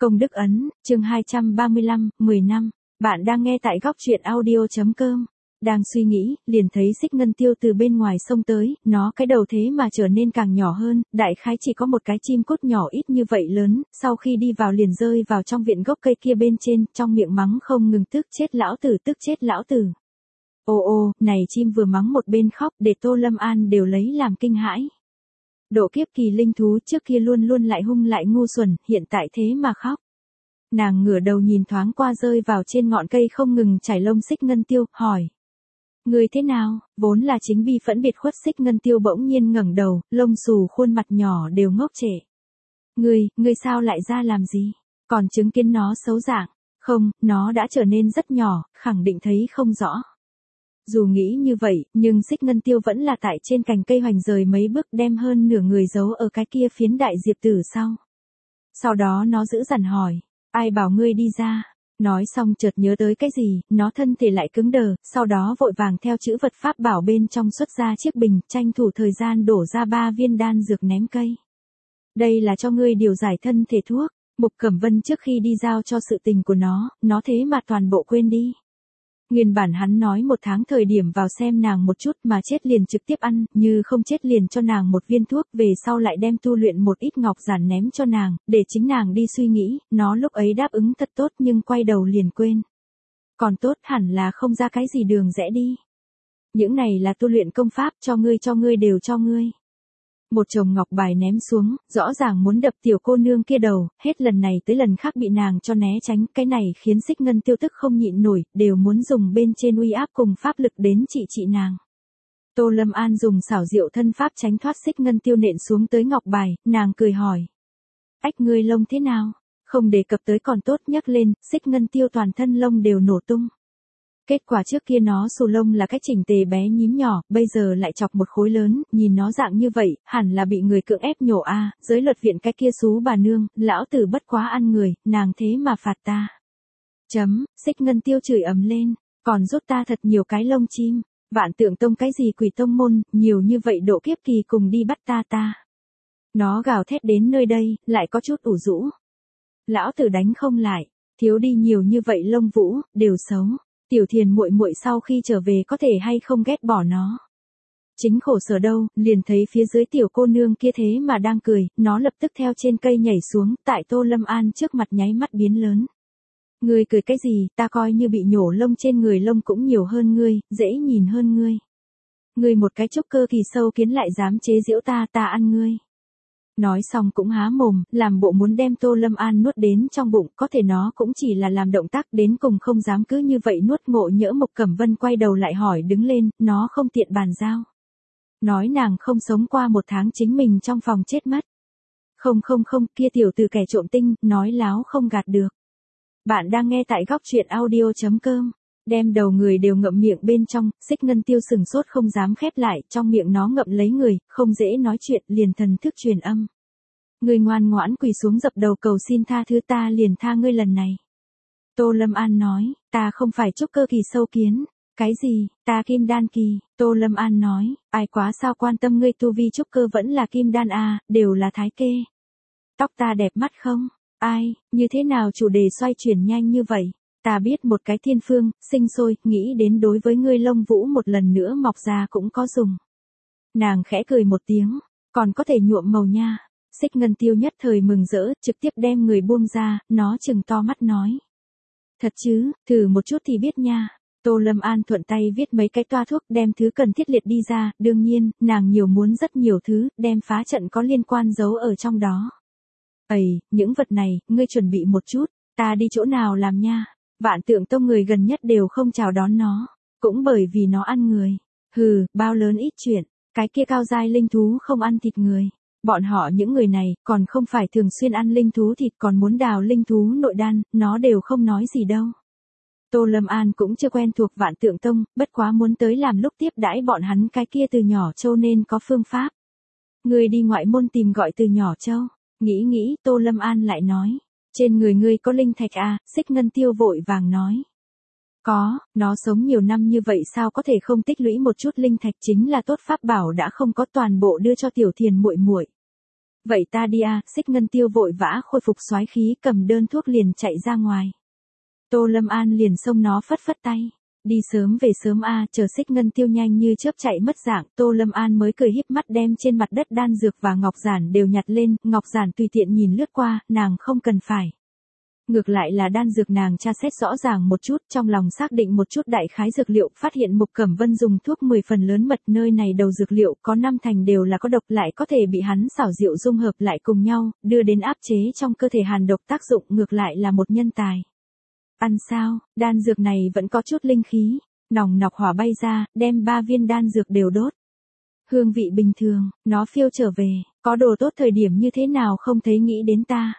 Công đức ấn, chương 235, 10 năm. Bạn đang nghe tại góc truyện audio.com. Đang suy nghĩ, liền thấy xích ngân tiêu từ bên ngoài sông tới, nó cái đầu thế mà trở nên càng nhỏ hơn, đại khái chỉ có một cái chim cút nhỏ ít như vậy lớn, sau khi đi vào liền rơi vào trong viện gốc cây kia bên trên, trong miệng mắng không ngừng tức chết lão tử tức chết lão tử. Ô, này chim vừa mắng một bên khóc để Tô Lâm An đều lấy làm kinh hãi. Độ kiếp kỳ linh thú trước kia luôn luôn lại hung lại ngu xuẩn, hiện tại thế mà khóc. Nàng ngửa đầu nhìn thoáng qua rơi vào trên ngọn cây không ngừng chảy lông xích ngân tiêu, hỏi. Người thế nào, vốn là chính bi phẫn biệt khuất xích ngân tiêu bỗng nhiên ngẩng đầu, lông xù khuôn mặt nhỏ đều ngốc trệ. Ngươi sao lại ra làm gì? Còn chứng kiến nó xấu dạng? Không, nó đã trở nên rất nhỏ, khẳng định thấy không rõ. Dù nghĩ như vậy, nhưng xích ngân tiêu vẫn là tại trên cành cây hoành rời mấy bước đem hơn nửa người giấu ở cái kia phiến đại diệp tử sau. Sau đó nó giữ dằn hỏi, ai bảo ngươi đi ra? Nói xong chợt nhớ tới cái gì, nó thân thể lại cứng đờ, sau đó vội vàng theo chữ vật pháp bảo bên trong xuất ra chiếc bình, tranh thủ thời gian đổ ra 3 viên đan dược ném cây. Đây là cho ngươi điều giải thân thể thuốc. Mục Cẩm Vân trước khi đi giao cho sự tình của nó thế mà toàn bộ quên đi. Nguyên bản hắn nói 1 tháng thời điểm vào xem nàng một chút mà chết liền trực tiếp ăn, như không chết liền cho nàng một viên thuốc, về sau lại đem tu luyện một ít ngọc giản ném cho nàng, để chính nàng đi suy nghĩ, nó lúc ấy đáp ứng thật tốt nhưng quay đầu liền quên. Còn tốt hẳn là không ra cái gì đường rẽ đi. Những này là tu luyện công pháp, cho ngươi đều cho ngươi. Một chồng ngọc bài ném xuống, rõ ràng muốn đập tiểu cô nương kia đầu, hết lần này tới lần khác bị nàng cho né tránh, cái này khiến xích ngân tiêu tức không nhịn nổi, đều muốn dùng bên trên uy áp cùng pháp lực đến trị nàng. Tô Lâm An dùng xảo diệu thân pháp tránh thoát xích ngân tiêu nện xuống tới ngọc bài, nàng cười hỏi. Ách ngươi lông thế nào? Không đề cập tới còn tốt, nhắc lên, xích ngân tiêu toàn thân lông đều nổ tung. Kết quả trước kia nó xù lông là cái chỉnh tề bé nhím nhỏ, bây giờ lại chọc một khối lớn, nhìn nó dạng như vậy, hẳn là bị người cưỡng ép nhổ a. Giới luật viện cái kia xú bà nương, lão tử bất quá ăn người, nàng thế mà phạt ta. Xích ngân tiêu chửi ầm lên, còn rút ta thật nhiều cái lông chim, Vạn Tượng Tông cái gì quỷ tông môn, nhiều như vậy độ kiếp kỳ cùng đi bắt ta. Nó gào thét đến nơi đây, lại có chút ủ rũ. Lão tử đánh không lại, thiếu đi nhiều như vậy lông vũ, đều xấu. Tiểu Thiền muội muội sau khi trở về có thể hay không ghét bỏ nó. Chính khổ sở đâu, liền thấy phía dưới tiểu cô nương kia thế mà đang cười, nó lập tức theo trên cây nhảy xuống, tại Tô Lâm An trước mặt nháy mắt biến lớn. Ngươi cười cái gì, ta coi như bị nhổ lông trên người lông cũng nhiều hơn ngươi, dễ nhìn hơn ngươi. Ngươi một cái trúc cơ kỳ sâu kiến lại dám chế giễu ta ăn ngươi. Nói xong cũng há mồm, làm bộ muốn đem Tô Lâm An nuốt đến trong bụng, có thể nó cũng chỉ là làm động tác đến cùng không dám cứ như vậy nuốt. Ngộ nhỡ Mục Cẩm Vân quay đầu lại hỏi đứng lên, nó không tiện bàn giao. Nói nàng không sống qua 1 tháng chính mình trong phòng chết mất. Không, kia tiểu tử kẻ trộm tinh, nói láo không gạt được. Bạn đang nghe tại góc truyện audio.com. Đem đầu người đều ngậm miệng bên trong, xích ngân tiêu sừng sốt không dám khép lại, trong miệng nó ngậm lấy người, không dễ nói chuyện, liền thần thức truyền âm. Ngươi ngoan ngoãn quỳ xuống dập đầu cầu xin tha thứ, ta liền tha ngươi lần này. Tô Lâm An nói, ta không phải trúc cơ kỳ sâu kiến. Cái gì, ta kim đan kỳ. Tô Lâm An nói, ai quá sao quan tâm ngươi tu vi trúc cơ vẫn là kim đan à, đều là thái kê. Tóc ta đẹp mắt không? Ai, như thế nào chủ đề xoay chuyển nhanh như vậy? Ta biết một cái thiên phương, sinh sôi, nghĩ đến đối với ngươi lông vũ một lần nữa mọc ra cũng có dùng. Nàng khẽ cười một tiếng, còn có thể nhuộm màu nha. Xích ngân tiêu nhất thời mừng rỡ, trực tiếp đem người buông ra, nó trừng to mắt nói. Thật chứ, thử một chút thì biết nha. Tô Lâm An thuận tay viết mấy cái toa thuốc, đem thứ cần thiết liệt đi ra, đương nhiên, nàng nhiều muốn rất nhiều thứ, đem phá trận có liên quan giấu ở trong đó. Những vật này, ngươi chuẩn bị một chút, ta đi chỗ nào làm nha. Vạn Tượng Tông người gần nhất đều không chào đón nó, cũng bởi vì nó ăn người. Hừ, bao lớn ít chuyện, cái kia cao giai linh thú không ăn thịt người. Bọn họ những người này, còn không phải thường xuyên ăn linh thú thịt còn muốn đào linh thú nội đan, nó đều không nói gì đâu. Tô Lâm An cũng chưa quen thuộc Vạn Tượng Tông, bất quá muốn tới làm lúc tiếp đãi bọn hắn cái kia Từ Nhỏ Châu nên có phương pháp. Người đi ngoại môn tìm gọi Từ Nhỏ Châu, nghĩ, Tô Lâm An lại nói. Trên người ngươi có linh thạch à, xích ngân tiêu vội vàng nói. Có, nó sống nhiều năm như vậy sao có thể không tích lũy một chút linh thạch, chính là tốt pháp bảo đã không có, toàn bộ đưa cho Tiểu Thiền muội muội. Vậy ta đi à, Xích Ngân Tiêu vội vã khôi phục soái khí cầm đơn thuốc liền chạy ra ngoài. Tô Lâm An liền xông nó phất phất tay. Đi sớm về sớm a, chờ Xích Ngân Tiêu nhanh như chớp chạy mất dạng, Tô Lâm An mới cười híp mắt đem trên mặt đất đan dược và ngọc giản đều nhặt lên, ngọc giản tùy tiện nhìn lướt qua, nàng không cần phải. Ngược lại là đan dược nàng tra xét rõ ràng một chút, trong lòng xác định một chút đại khái dược liệu, phát hiện Mục Cẩm Vân dùng thuốc 10 phần lớn mật, nơi này đầu dược liệu có 5 thành đều là có độc, lại có thể bị hắn xảo diệu dung hợp lại cùng nhau, đưa đến áp chế trong cơ thể hàn độc tác dụng, ngược lại là một nhân tài. Ăn sao, đan dược này vẫn có chút linh khí, nòng nọc hỏa bay ra, đem 3 viên đan dược đều đốt. Hương vị bình thường, nó phiêu trở về, có đồ tốt thời điểm như thế nào không thấy nghĩ đến ta.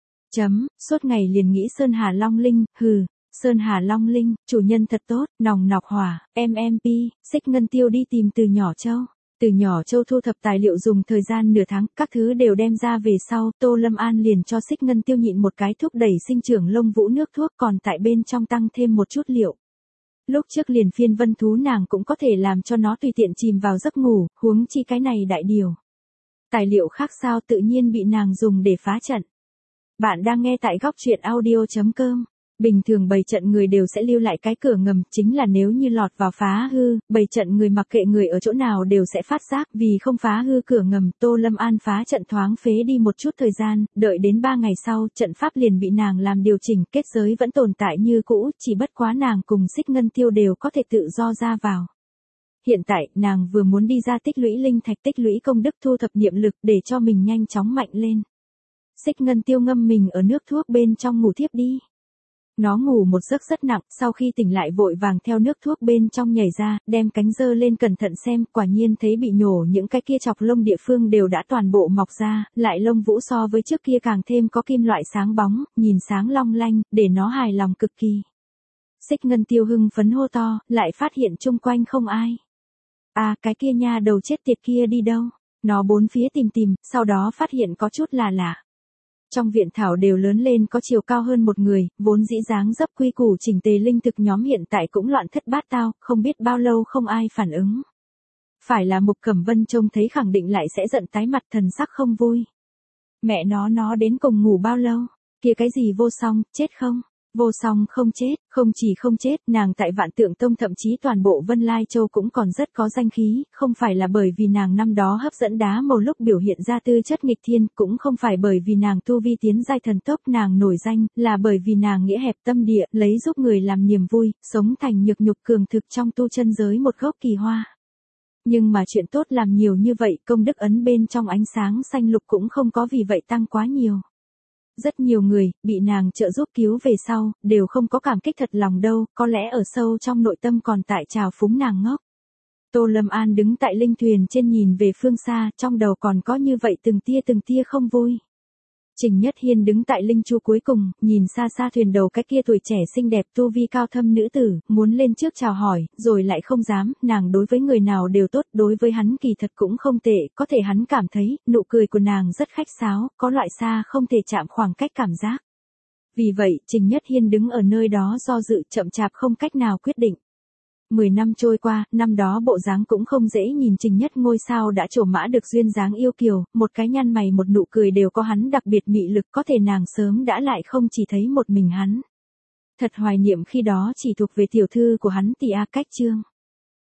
Suốt ngày liền nghĩ Sơn Hà Long Linh, hừ, Sơn Hà Long Linh, chủ nhân thật tốt, nòng nọc hỏa, MMP, Xích Ngân Tiêu đi tìm Từ Nhỏ Châu. Từ Nhỏ Châu thu thập tài liệu dùng thời gian nửa tháng, các thứ đều đem ra về sau, Tô Lâm An liền cho Xích Ngân Tiêu nhịn một cái thúc đẩy sinh trưởng lông vũ nước thuốc, còn tại bên trong tăng thêm một chút liệu. Lúc trước liền phiên vân thú nàng cũng có thể làm cho nó tùy tiện chìm vào giấc ngủ, huống chi cái này đại điều. Tài liệu khác sao tự nhiên bị nàng dùng để phá trận. Bạn đang nghe tại góc truyện audio.com. Bình thường bày trận người đều sẽ lưu lại cái cửa ngầm, chính là nếu như lọt vào phá hư, bày trận người mặc kệ người ở chỗ nào đều sẽ phát giác, vì không phá hư cửa ngầm, Tô Lâm An phá trận thoáng phế đi một chút thời gian, đợi đến 3 ngày sau, trận pháp liền bị nàng làm điều chỉnh, kết giới vẫn tồn tại như cũ, chỉ bất quá nàng cùng Xích Ngân Tiêu đều có thể tự do ra vào. Hiện tại, nàng vừa muốn đi ra tích lũy linh thạch, tích lũy công đức, thu thập niệm lực để cho mình nhanh chóng mạnh lên. Xích Ngân Tiêu ngâm mình ở nước thuốc bên trong ngủ thiếp đi. Nó ngủ một giấc rất nặng, sau khi tỉnh lại vội vàng theo nước thuốc bên trong nhảy ra, đem cánh giơ lên cẩn thận xem, quả nhiên thấy bị nhổ những cái kia chọc lông địa phương đều đã toàn bộ mọc ra, lại lông vũ so với trước kia càng thêm có kim loại sáng bóng, nhìn sáng long lanh, để nó hài lòng cực kỳ. Xích Ngân Tiêu hưng phấn hô to, lại phát hiện chung quanh không ai. À, cái kia nha đầu chết tiệt kia đi đâu? Nó bốn phía tìm, sau đó phát hiện có chút là lạ. Trong viện thảo đều lớn lên có chiều cao hơn một người, vốn dĩ dáng dấp quy củ chỉnh tề linh thực nhóm hiện tại cũng loạn thất bát tao, không biết bao lâu không ai phản ứng. Phải là Mục Cẩm Vân trông thấy khẳng định lại sẽ giận tái mặt, thần sắc không vui. Mẹ nó đến cùng ngủ bao lâu? Kia cái gì Vô Song, chết không? Vô Song không chết, không chỉ không chết, nàng tại Vạn Tượng Tông thậm chí toàn bộ Vân Lai Châu cũng còn rất có danh khí, không phải là bởi vì nàng năm đó hấp dẫn đá màu lúc biểu hiện ra tư chất nghịch thiên, cũng không phải bởi vì nàng tu vi tiến giai thần tốc nàng nổi danh, là bởi vì nàng nghĩa hẹp tâm địa, lấy giúp người làm niềm vui, sống thành nhược nhục cường thực trong tu chân giới một gốc kỳ hoa. Nhưng mà chuyện tốt làm nhiều như vậy, công đức ấn bên trong ánh sáng xanh lục cũng không có vì vậy tăng quá nhiều. Rất nhiều người, bị nàng trợ giúp cứu về sau, đều không có cảm kích thật lòng đâu, có lẽ ở sâu trong nội tâm còn tại trào phúng nàng ngốc. Tô Lâm An đứng tại linh thuyền trên nhìn về phương xa, trong đầu còn có như vậy từng tia không vui. Trình Nhất Hiên đứng tại linh chu cuối cùng, nhìn xa xa thuyền đầu cái kia tuổi trẻ xinh đẹp tu vi cao thâm nữ tử, muốn lên trước chào hỏi, rồi lại không dám, nàng đối với người nào đều tốt, đối với hắn kỳ thật cũng không tệ, có thể hắn cảm thấy, nụ cười của nàng rất khách sáo, có loại xa không thể chạm khoảng cách cảm giác. Vì vậy, Trình Nhất Hiên đứng ở nơi đó do dự chậm chạp không cách nào quyết định. 10 năm trôi qua, năm đó bộ dáng cũng không dễ nhìn, Trình Nhất ngôi sao đã trổ mã được duyên dáng yêu kiều, một cái nhăn mày một nụ cười đều có hắn đặc biệt mị lực, có thể nàng sớm đã lại không chỉ thấy một mình hắn. Thật hoài niệm khi đó chỉ thuộc về tiểu thư của hắn Tỷ A Cách Trương.